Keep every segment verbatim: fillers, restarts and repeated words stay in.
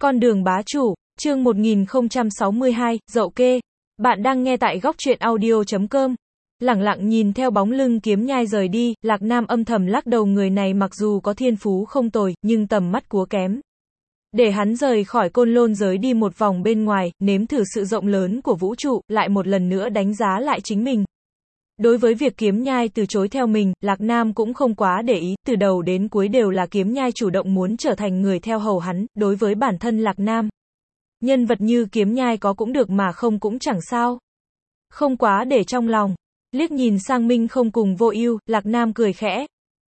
Con đường bá chủ, chương một nghìn không trăm sáu mươi hai, Dậu Kê. Bạn đang nghe tại góc truyện audio chấm com. Lẳng lặng nhìn theo bóng lưng Kiếm Nhai rời đi, Lạc Nam âm thầm lắc đầu, người này mặc dù có thiên phú không tồi, nhưng tầm mắt cúa kém. Để hắn rời khỏi Côn Lôn giới đi một vòng bên ngoài, nếm thử sự rộng lớn của vũ trụ, lại một lần nữa đánh giá lại chính mình. Đối với việc Kiếm Nhai từ chối theo mình, Lạc Nam cũng không quá để ý, từ đầu đến cuối đều là Kiếm Nhai chủ động muốn trở thành người theo hầu hắn, đối với bản thân Lạc Nam. Nhân vật như Kiếm Nhai có cũng được mà không cũng chẳng sao. Không quá để trong lòng. Liếc nhìn sang Minh Không cùng Vô Ưu, Lạc Nam cười khẽ.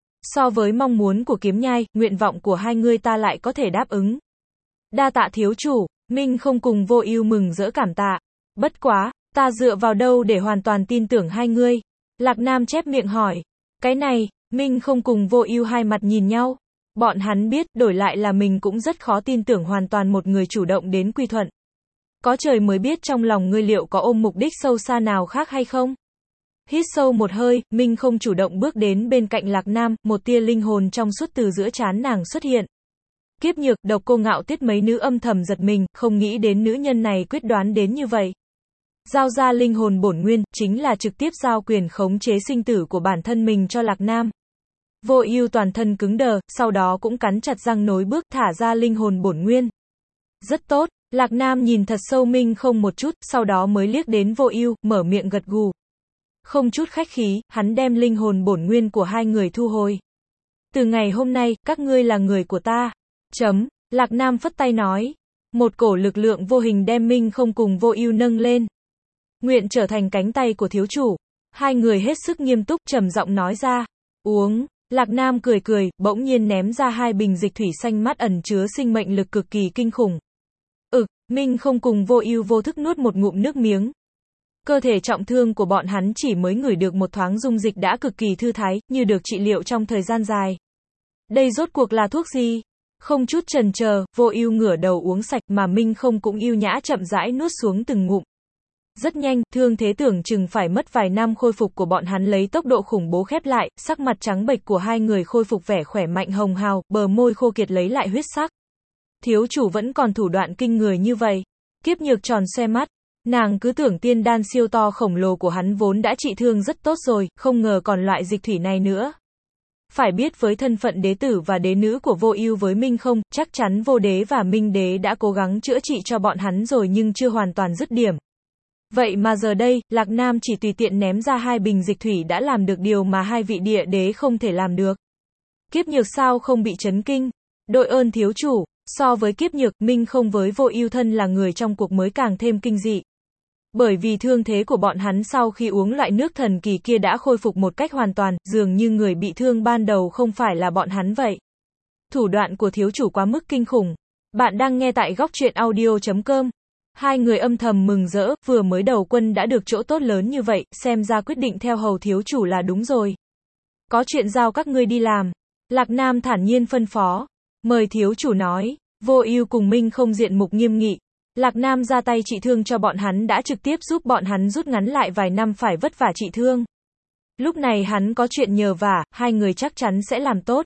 So với mong muốn của Kiếm Nhai, nguyện vọng của hai người ta lại có thể đáp ứng. Đa tạ thiếu chủ, Minh Không cùng Vô Ưu mừng rỡ cảm tạ. Bất quá, ta dựa vào đâu để hoàn toàn tin tưởng hai ngươi? Lạc Nam chép miệng hỏi. Cái này, Minh Không cùng Vô Ưu hai mặt nhìn nhau. Bọn hắn biết, đổi lại là mình cũng rất khó tin tưởng hoàn toàn một người chủ động đến quy thuận. Có trời mới biết trong lòng ngươi liệu có ôm mục đích sâu xa nào khác hay không? Hít sâu một hơi, Minh Không chủ động bước đến bên cạnh Lạc Nam, một tia linh hồn trong suốt từ giữa trán nàng xuất hiện. Kiếp Nhược, Độc Cô Ngạo Tiết mấy nữ âm thầm giật mình, không nghĩ đến nữ nhân này quyết đoán đến như vậy. Giao ra linh hồn bổn nguyên, chính là trực tiếp giao quyền khống chế sinh tử của bản thân mình cho Lạc Nam. Vô Ưu toàn thân cứng đờ, sau đó cũng cắn chặt răng nối bước, thả ra linh hồn bổn nguyên. Rất tốt, Lạc Nam nhìn thật sâu Minh Không một chút, sau đó mới liếc đến Vô Ưu, mở miệng gật gù. Không chút khách khí, hắn đem linh hồn bổn nguyên của hai người thu hồi. Từ ngày hôm nay, các ngươi là người của ta. Chấm, Lạc Nam phất tay nói. Một cổ lực lượng vô hình đem Minh Không cùng Vô Ưu nâng lên. Nguyện trở thành cánh tay của thiếu chủ. Hai người hết sức nghiêm túc trầm giọng nói ra. Uống. Lạc Nam cười cười, bỗng nhiên ném ra hai bình dịch thủy xanh mát ẩn chứa sinh mệnh lực cực kỳ kinh khủng. Ực, Minh Không cùng Vô Ưu vô thức nuốt một ngụm nước miếng. Cơ thể trọng thương của bọn hắn chỉ mới ngửi được một thoáng dung dịch đã cực kỳ thư thái, như được trị liệu trong thời gian dài. Đây rốt cuộc là thuốc gì? Không chút chần chờ, Vô Ưu ngửa đầu uống sạch, mà Minh Không cũng ưu nhã chậm rãi nuốt xuống từng ngụm. Rất nhanh, thương thế tưởng chừng phải mất vài năm khôi phục của bọn hắn lấy tốc độ khủng bố khép lại, sắc mặt trắng bệch của hai người khôi phục vẻ khỏe mạnh hồng hào, bờ môi khô kiệt lấy lại huyết sắc. Thiếu chủ vẫn còn thủ đoạn kinh người như vậy. Kiếp Nhược tròn xoe mắt, nàng cứ tưởng tiên đan siêu to khổng lồ của hắn vốn đã trị thương rất tốt rồi, không ngờ còn loại dịch thủy này nữa. Phải biết với thân phận đế tử và đế nữ của Vô Ưu với Minh Không, chắc chắn Vô Đế và Minh Đế đã cố gắng chữa trị cho bọn hắn rồi nhưng chưa hoàn toàn dứt điểm. Vậy mà giờ đây, Lạc Nam chỉ tùy tiện ném ra hai bình dịch thủy đã làm được điều mà hai vị địa đế không thể làm được. Kiếp Nhược sao không bị chấn kinh? Đội ơn thiếu chủ. So với Kiếp Nhược, Minh Không với Vô Ưu thân là người trong cuộc mới càng thêm kinh dị. Bởi vì thương thế của bọn hắn sau khi uống loại nước thần kỳ kia đã khôi phục một cách hoàn toàn, dường như người bị thương ban đầu không phải là bọn hắn vậy. Thủ đoạn của thiếu chủ quá mức kinh khủng. Bạn đang nghe tại góc truyện audio chấm com. Hai người âm thầm mừng rỡ, vừa mới đầu quân đã được chỗ tốt lớn như vậy, xem ra quyết định theo hầu thiếu chủ là đúng rồi. Có chuyện giao các ngươi đi làm. Lạc Nam thản nhiên phân phó. Mời thiếu chủ nói. Vô Ưu cùng Minh Không diện mục nghiêm nghị. Lạc Nam ra tay trị thương cho bọn hắn đã trực tiếp giúp bọn hắn rút ngắn lại vài năm phải vất vả trị thương. Lúc này hắn có chuyện nhờ vả, hai người chắc chắn sẽ làm tốt.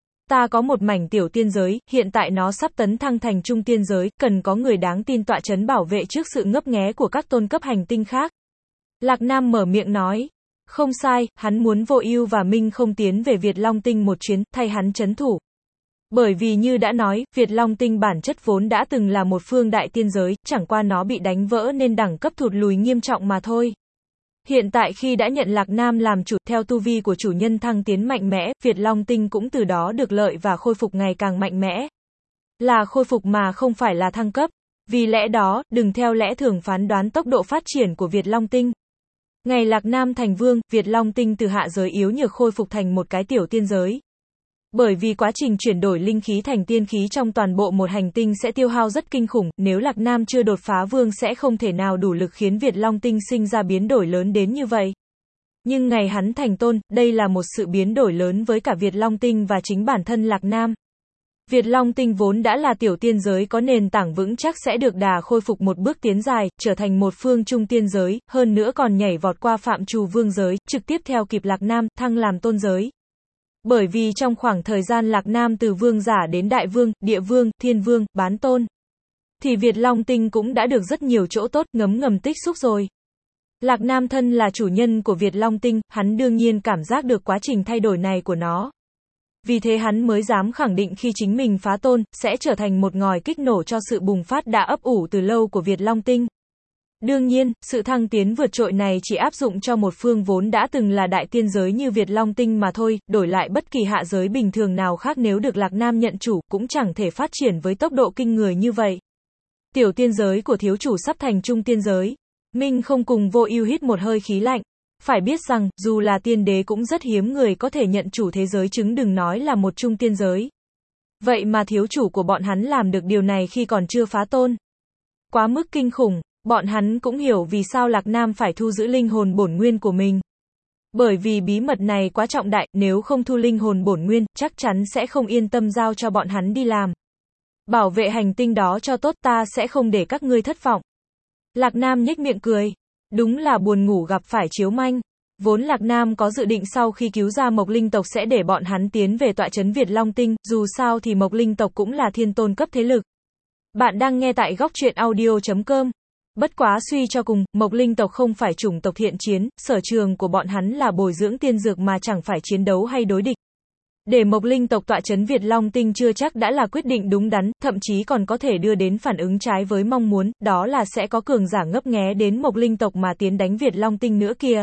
Ta có một mảnh tiểu tiên giới, hiện tại nó sắp tấn thăng thành trung tiên giới, cần có người đáng tin tọa trấn bảo vệ trước sự ngấp nghé của các tôn cấp hành tinh khác. Lạc Nam mở miệng nói. Không sai, hắn muốn Vô Ưu và Minh Không tiến về Việt Long Tinh một chuyến, thay hắn trấn thủ. Bởi vì như đã nói, Việt Long Tinh bản chất vốn đã từng là một phương đại tiên giới, chẳng qua nó bị đánh vỡ nên đẳng cấp thụt lùi nghiêm trọng mà thôi. Hiện tại khi đã nhận Lạc Nam làm chủ, theo tu vi của chủ nhân thăng tiến mạnh mẽ, Việt Long Tinh cũng từ đó được lợi và khôi phục ngày càng mạnh mẽ. Là khôi phục mà không phải là thăng cấp. Vì lẽ đó, đừng theo lẽ thường phán đoán tốc độ phát triển của Việt Long Tinh. Ngày Lạc Nam thành vương, Việt Long Tinh từ hạ giới yếu nhược khôi phục thành một cái tiểu tiên giới. Bởi vì quá trình chuyển đổi linh khí thành tiên khí trong toàn bộ một hành tinh sẽ tiêu hao rất kinh khủng, nếu Lạc Nam chưa đột phá vương sẽ không thể nào đủ lực khiến Việt Long Tinh sinh ra biến đổi lớn đến như vậy. Nhưng ngày hắn thành tôn, đây là một sự biến đổi lớn với cả Việt Long Tinh và chính bản thân Lạc Nam. Việt Long Tinh vốn đã là tiểu tiên giới có nền tảng vững chắc sẽ được đà khôi phục một bước tiến dài, trở thành một phương trung tiên giới, hơn nữa còn nhảy vọt qua phạm trù vương giới, trực tiếp theo kịp Lạc Nam, thăng làm tôn giới. Bởi vì trong khoảng thời gian Lạc Nam từ vương giả đến đại vương, địa vương, thiên vương, bán tôn, thì Việt Long Tinh cũng đã được rất nhiều chỗ tốt, ngấm ngầm tích xúc rồi. Lạc Nam thân là chủ nhân của Việt Long Tinh, hắn đương nhiên cảm giác được quá trình thay đổi này của nó. Vì thế hắn mới dám khẳng định khi chính mình phá tôn, sẽ trở thành một ngòi kích nổ cho sự bùng phát đã ấp ủ từ lâu của Việt Long Tinh. Đương nhiên, sự thăng tiến vượt trội này chỉ áp dụng cho một phương vốn đã từng là đại tiên giới như Việt Long Tinh mà thôi, đổi lại bất kỳ hạ giới bình thường nào khác nếu được Lạc Nam nhận chủ, cũng chẳng thể phát triển với tốc độ kinh người như vậy. Tiểu tiên giới của thiếu chủ sắp thành trung tiên giới. Minh không cùng Vô Ưu hít một hơi khí lạnh. Phải biết rằng, dù là tiên đế cũng rất hiếm người có thể nhận chủ thế giới chứng đừng nói là một trung tiên giới. Vậy mà thiếu chủ của bọn hắn làm được điều này khi còn chưa phá tôn. Quá mức kinh khủng, bọn hắn cũng hiểu vì sao Lạc Nam phải thu giữ linh hồn bổn nguyên của mình. Bởi vì bí mật này quá trọng đại, nếu không thu linh hồn bổn nguyên, chắc chắn sẽ không yên tâm giao cho bọn hắn đi làm. Bảo vệ hành tinh đó cho tốt, ta sẽ không để các ngươi thất vọng. Lạc Nam nhếch miệng cười. Đúng là buồn ngủ gặp phải chiếu manh. Vốn Lạc Nam có dự định sau khi cứu ra Mộc Linh tộc sẽ để bọn hắn tiến về tọa trấn Việt Long Tinh, dù sao thì Mộc Linh tộc cũng là thiên tôn cấp thế lực. Bạn đang nghe tại góc truyện audio chấm com. Bất quá suy cho cùng, Mộc Linh tộc không phải chủng tộc thiện chiến, sở trường của bọn hắn là bồi dưỡng tiên dược mà chẳng phải chiến đấu hay đối địch. Để Mộc Linh tộc tọa trấn Việt Long Tinh chưa chắc đã là quyết định đúng đắn, thậm chí còn có thể đưa đến phản ứng trái với mong muốn, đó là sẽ có cường giả ngấp nghé đến Mộc Linh tộc mà tiến đánh Việt Long Tinh nữa kia.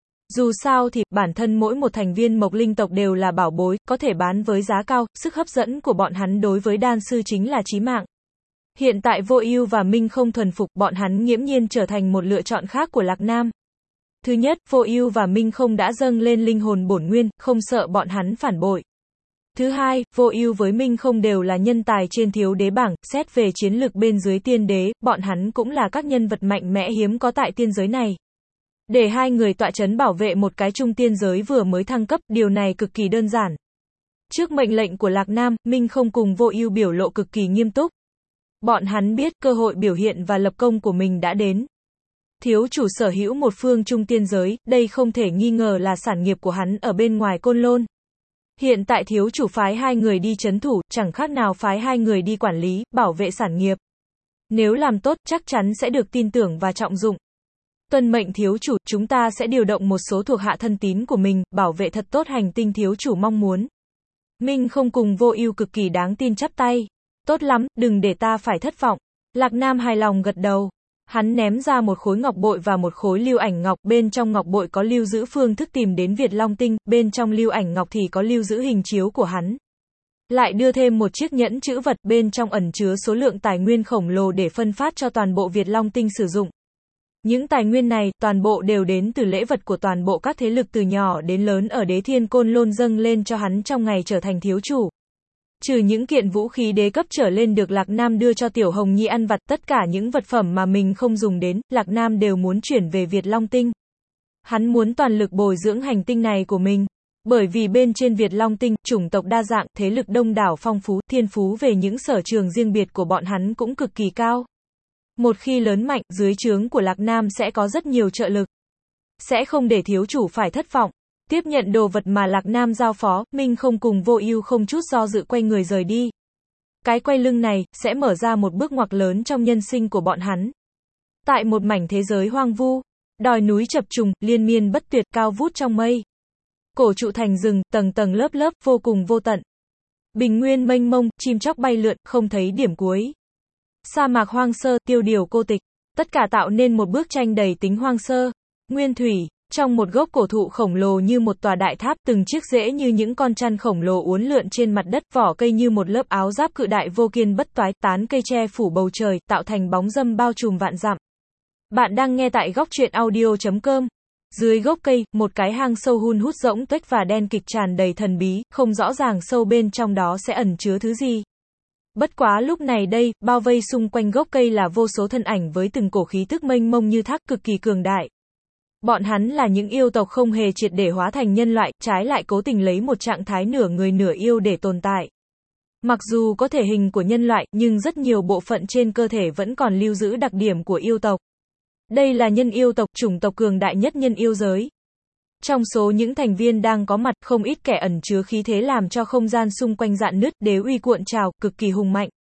Dù sao thì, bản thân mỗi một thành viên Mộc Linh tộc đều là bảo bối, có thể bán với giá cao, sức hấp dẫn của bọn hắn đối với đan sư chính là chí mạng. Hiện tại Vô Ưu và Minh không thuần phục, bọn hắn nghiễm nhiên trở thành một lựa chọn khác của Lạc Nam. Thứ nhất, Vô Ưu và Minh không đã dâng lên linh hồn bổn nguyên, không sợ bọn hắn phản bội. Thứ hai, Vô Ưu với Minh không đều là nhân tài trên thiếu đế bảng, xét về chiến lược bên dưới tiên đế, bọn hắn cũng là các nhân vật mạnh mẽ hiếm có tại tiên giới này. Để hai người tọa trấn bảo vệ một cái trung tiên giới vừa mới thăng cấp, điều này cực kỳ đơn giản. Trước mệnh lệnh của Lạc Nam, Minh không cùng Vô Ưu biểu lộ cực kỳ nghiêm túc. Bọn hắn biết cơ hội biểu hiện và lập công của mình đã đến. Thiếu chủ sở hữu một phương trung tiên giới, đây không thể nghi ngờ là sản nghiệp của hắn ở bên ngoài Côn Lôn. Hiện tại thiếu chủ phái hai người đi trấn thủ, chẳng khác nào phái hai người đi quản lý, bảo vệ sản nghiệp. Nếu làm tốt, chắc chắn sẽ được tin tưởng và trọng dụng. Tuân mệnh thiếu chủ, chúng ta sẽ điều động một số thuộc hạ thân tín của mình, bảo vệ thật tốt hành tinh thiếu chủ mong muốn. Minh không cùng Vô Ưu cực kỳ đáng tin chắp tay. Tốt lắm, đừng để ta phải thất vọng. Lạc Nam hài lòng gật đầu. Hắn ném ra một khối ngọc bội và một khối lưu ảnh ngọc, bên trong ngọc bội có lưu giữ phương thức tìm đến Việt Long Tinh, bên trong lưu ảnh ngọc thì có lưu giữ hình chiếu của hắn. Lại đưa thêm một chiếc nhẫn trữ vật, bên trong ẩn chứa số lượng tài nguyên khổng lồ để phân phát cho toàn bộ Việt Long Tinh sử dụng. Những tài nguyên này, toàn bộ đều đến từ lễ vật của toàn bộ các thế lực từ nhỏ đến lớn ở Đế Thiên Côn Lôn dâng lên cho hắn trong ngày trở thành thiếu chủ. Trừ những kiện vũ khí đế cấp trở lên được Lạc Nam đưa cho Tiểu Hồng Nhi ăn vặt, tất cả những vật phẩm mà mình không dùng đến, Lạc Nam đều muốn chuyển về Việt Long Tinh. Hắn muốn toàn lực bồi dưỡng hành tinh này của mình. Bởi vì bên trên Việt Long Tinh, chủng tộc đa dạng, thế lực đông đảo phong phú, thiên phú về những sở trường riêng biệt của bọn hắn cũng cực kỳ cao. Một khi lớn mạnh, dưới trướng của Lạc Nam sẽ có rất nhiều trợ lực. Sẽ không để thiếu chủ phải thất vọng. Tiếp nhận đồ vật mà Lạc Nam giao phó, Minh không cùng Vô Ưu không chút do dự quay người rời đi. Cái quay lưng này, sẽ mở ra một bước ngoặt lớn trong nhân sinh của bọn hắn. Tại một mảnh thế giới hoang vu, đồi núi chập trùng, liên miên bất tuyệt, cao vút trong mây. Cổ trụ thành rừng, tầng tầng lớp lớp, vô cùng vô tận. Bình nguyên mênh mông, chim chóc bay lượn, không thấy điểm cuối. Sa mạc hoang sơ, tiêu điều cô tịch. Tất cả tạo nên một bức tranh đầy tính hoang sơ. Nguyên thủy. Trong một gốc cổ thụ khổng lồ như một tòa đại tháp, từng chiếc rễ như những con chăn khổng lồ uốn lượn trên mặt đất, vỏ cây như một lớp áo giáp cự đại vô kiên bất toái, tán cây che phủ bầu trời, tạo thành bóng râm bao trùm vạn dặm. Bạn đang nghe tại góc truyện audio chấm com. Dưới gốc cây, một cái hang sâu hun hút rỗng tuếch và đen kịch tràn đầy thần bí, không rõ ràng sâu bên trong đó sẽ ẩn chứa thứ gì. Bất quá lúc này đây, bao vây xung quanh gốc cây là vô số thân ảnh với từng cổ khí tức mênh mông như thác, cực kỳ cường đại. Bọn hắn là những yêu tộc không hề triệt để hóa thành nhân loại, trái lại cố tình lấy một trạng thái nửa người nửa yêu để tồn tại. Mặc dù có thể hình của nhân loại, nhưng rất nhiều bộ phận trên cơ thể vẫn còn lưu giữ đặc điểm của yêu tộc. Đây là nhân yêu tộc, chủng tộc cường đại nhất nhân yêu giới. Trong số những thành viên đang có mặt, không ít kẻ ẩn chứa khí thế làm cho không gian xung quanh rạn nứt, đế uy cuộn trào, cực kỳ hùng mạnh.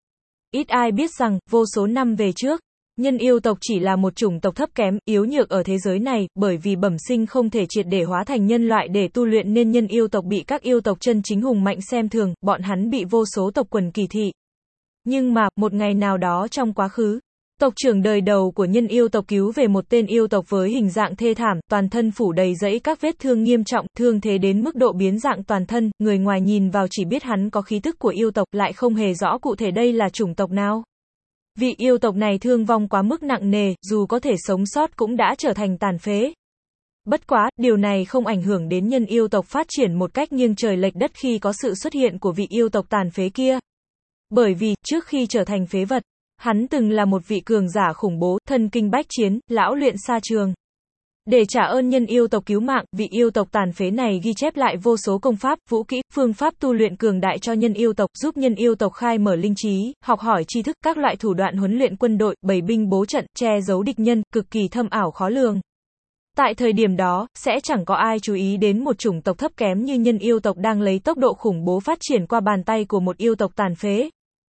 Ít ai biết rằng, vô số năm về trước, nhân yêu tộc chỉ là một chủng tộc thấp kém, yếu nhược ở thế giới này, bởi vì bẩm sinh không thể triệt để hóa thành nhân loại để tu luyện nên nhân yêu tộc bị các yêu tộc chân chính hùng mạnh xem thường, bọn hắn bị vô số tộc quần kỳ thị. Nhưng mà, một ngày nào đó trong quá khứ, tộc trưởng đời đầu của nhân yêu tộc cứu về một tên yêu tộc với hình dạng thê thảm, toàn thân phủ đầy rẫy các vết thương nghiêm trọng, thương thế đến mức độ biến dạng toàn thân, người ngoài nhìn vào chỉ biết hắn có khí tức của yêu tộc, lại không hề rõ cụ thể đây là chủng tộc nào. Vị yêu tộc này thương vong quá mức nặng nề, dù có thể sống sót cũng đã trở thành tàn phế. Bất quá, điều này không ảnh hưởng đến nhân yêu tộc phát triển một cách nghiêng trời lệch đất khi có sự xuất hiện của vị yêu tộc tàn phế kia. Bởi vì, trước khi trở thành phế vật, hắn từng là một vị cường giả khủng bố, thân kinh bách chiến, lão luyện xa trường. Để trả ơn nhân yêu tộc cứu mạng, vị yêu tộc tàn phế này ghi chép lại vô số công pháp, vũ kỹ, phương pháp tu luyện cường đại cho nhân yêu tộc, giúp nhân yêu tộc khai mở linh trí, học hỏi tri thức, các loại thủ đoạn huấn luyện quân đội, bày binh bố trận, che giấu địch nhân, cực kỳ thâm ảo khó lường. Tại thời điểm đó, sẽ chẳng có ai chú ý đến một chủng tộc thấp kém như nhân yêu tộc đang lấy tốc độ khủng bố phát triển qua bàn tay của một yêu tộc tàn phế.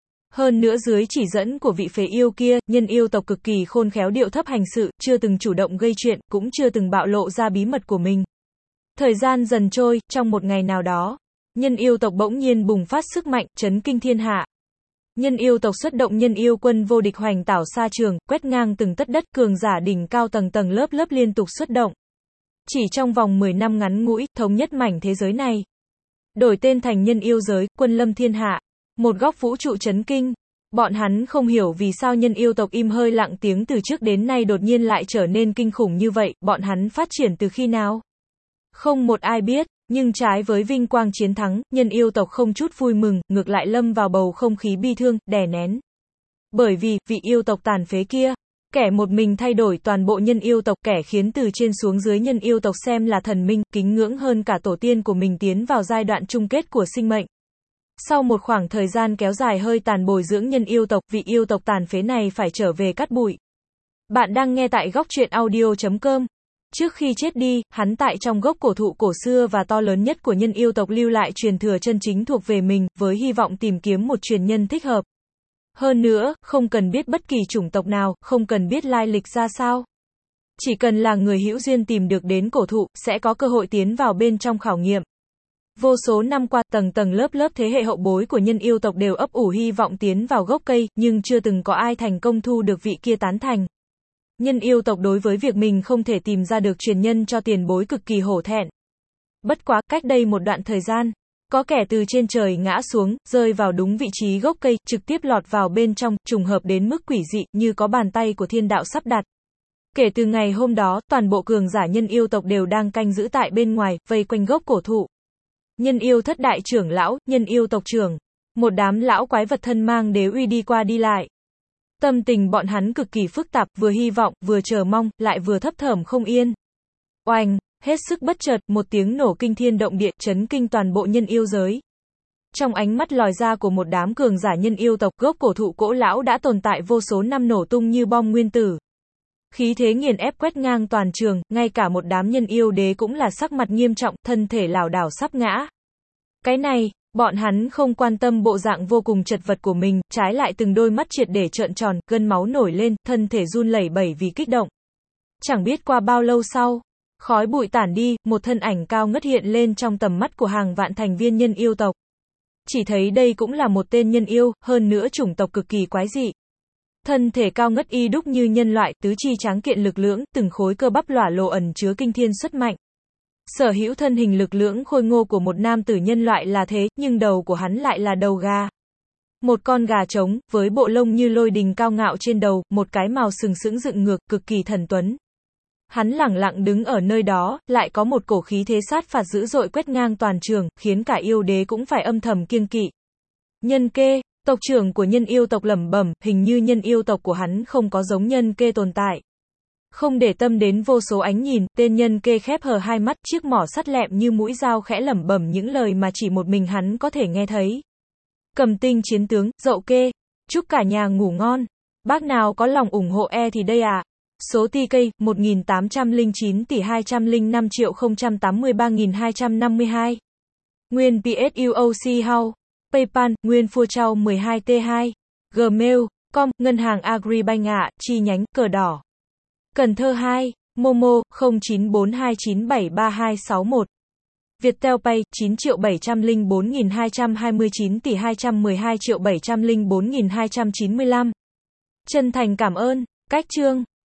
Hơn nữa dưới chỉ dẫn của vị phế yêu kia, nhân yêu tộc cực kỳ khôn khéo điệu thấp hành sự, chưa từng chủ động gây chuyện, cũng chưa từng bạo lộ ra bí mật của mình. Thời gian dần trôi, trong một ngày nào đó, nhân yêu tộc bỗng nhiên bùng phát sức mạnh, chấn kinh thiên hạ. Nhân yêu tộc xuất động nhân yêu quân vô địch hoành tảo xa trường, quét ngang từng tấc đất, cường giả đỉnh cao tầng tầng lớp lớp liên tục xuất động. Chỉ trong vòng mười năm ngắn ngủi, thống nhất mảnh thế giới này. Đổi tên thành nhân yêu giới, quân lâm thiên hạ. Một góc vũ trụ chấn kinh. Bọn hắn không hiểu vì sao nhân yêu tộc im hơi lặng tiếng từ trước đến nay đột nhiên lại trở nên kinh khủng như vậy, bọn hắn phát triển từ khi nào? Không một ai biết, nhưng trái với vinh quang chiến thắng, nhân yêu tộc không chút vui mừng, ngược lại lâm vào bầu không khí bi thương, đè nén. Bởi vì, vị yêu tộc tàn phế kia, kẻ một mình thay đổi toàn bộ nhân yêu tộc, kẻ khiến từ trên xuống dưới nhân yêu tộc xem là thần minh, kính ngưỡng hơn cả tổ tiên của mình tiến vào giai đoạn chung kết của sinh mệnh. Sau một khoảng thời gian kéo dài hơi tàn bồi dưỡng nhân yêu tộc, vị yêu tộc tàn phế này phải trở về cát bụi. Bạn đang nghe tại góc truyện audio chấm com. Trước khi chết đi, hắn tại trong gốc cổ thụ cổ xưa và to lớn nhất của nhân yêu tộc lưu lại truyền thừa chân chính thuộc về mình, với hy vọng tìm kiếm một truyền nhân thích hợp. Hơn nữa, không cần biết bất kỳ chủng tộc nào, không cần biết lai lịch ra sao. Chỉ cần là người hữu duyên tìm được đến cổ thụ, sẽ có cơ hội tiến vào bên trong khảo nghiệm. Vô số năm qua, tầng tầng lớp lớp thế hệ hậu bối của nhân yêu tộc đều ấp ủ hy vọng tiến vào gốc cây, nhưng chưa từng có ai thành công thu được vị kia tán thành. Nhân yêu tộc đối với việc mình không thể tìm ra được truyền nhân cho tiền bối cực kỳ hổ thẹn. Bất quá, cách đây một đoạn thời gian, có kẻ từ trên trời ngã xuống, rơi vào đúng vị trí gốc cây, trực tiếp lọt vào bên trong, trùng hợp đến mức quỷ dị, như có bàn tay của thiên đạo sắp đặt. Kể từ ngày hôm đó, toàn bộ cường giả nhân yêu tộc đều đang canh giữ tại bên ngoài, vây quanh gốc cổ thụ. Nhân yêu thất đại trưởng lão, nhân yêu tộc trưởng, một đám lão quái vật thân mang đế uy đi qua đi lại. Tâm tình bọn hắn cực kỳ phức tạp, vừa hy vọng, vừa chờ mong, lại vừa thấp thởm không yên. Oanh, hết sức bất chợt, một tiếng nổ kinh thiên động địa, chấn kinh toàn bộ nhân yêu giới. Trong ánh mắt lòi ra của một đám cường giả nhân yêu tộc, gốc cổ thụ cỗ lão đã tồn tại vô số năm nổ tung như bom nguyên tử. Khí thế nghiền ép quét ngang toàn trường, ngay cả một đám nhân yêu đế cũng là sắc mặt nghiêm trọng, thân thể lảo đảo sắp ngã. Cái này, bọn hắn không quan tâm bộ dạng vô cùng chật vật của mình, trái lại từng đôi mắt triệt để trợn tròn, gân máu nổi lên, thân thể run lẩy bẩy vì kích động. Chẳng biết qua bao lâu sau, khói bụi tản đi, một thân ảnh cao ngất hiện lên trong tầm mắt của hàng vạn thành viên nhân yêu tộc. Chỉ thấy đây cũng là một tên nhân yêu, hơn nữa chủng tộc cực kỳ quái dị. Thân thể cao ngất y đúc như nhân loại, tứ chi tráng kiện lực lưỡng, từng khối cơ bắp lỏa lộ ẩn chứa kinh thiên xuất mạnh. Sở hữu thân hình lực lưỡng khôi ngô của một nam tử nhân loại là thế, nhưng đầu của hắn lại là đầu gà. Một con gà trống, với bộ lông như lôi đình cao ngạo trên đầu, một cái mào sừng sững dựng ngược, cực kỳ thần tuấn. Hắn lẳng lặng đứng ở nơi đó, lại có một cổ khí thế sát phạt dữ dội quét ngang toàn trường, khiến cả yêu đế cũng phải âm thầm kiêng kỵ. Nhân kê, tộc trưởng của nhân yêu tộc lẩm bẩm, hình như nhân yêu tộc của hắn không có giống nhân kê tồn tại. Không để tâm đến vô số ánh nhìn, tên nhân kê khép hờ hai mắt, chiếc mỏ sắt lẹm như mũi dao khẽ lẩm bẩm những lời mà chỉ một mình hắn có thể nghe thấy. Cầm tinh chiến tướng, dậu kê, chúc cả nhà ngủ ngon. Bác nào có lòng ủng hộ e thì đây à. Số tê ca, một nghìn tám trăm lẻ chín tỷ hai trăm lẻ năm triệu không trăm tám mươi ba nghìn hai trăm năm mươi hai. Nguyên pê ét u ô xê House. PayPal, Nguyên Phua Trao mười hai T hai. Gmail chấm com, Ngân hàng Agribank ạ, chi nhánh, Cờ Đỏ. Cần Thơ hai, Momo, không chín bốn hai chín bảy ba hai sáu một. Viettel Pay, chín triệu bảy trăm lẻ bốn nghìn hai trăm hai mươi chín tỷ hai trăm mười hai triệu bảy trăm lẻ bốn nghìn hai trăm chín mươi lăm. Chân thành cảm ơn. Cách chương.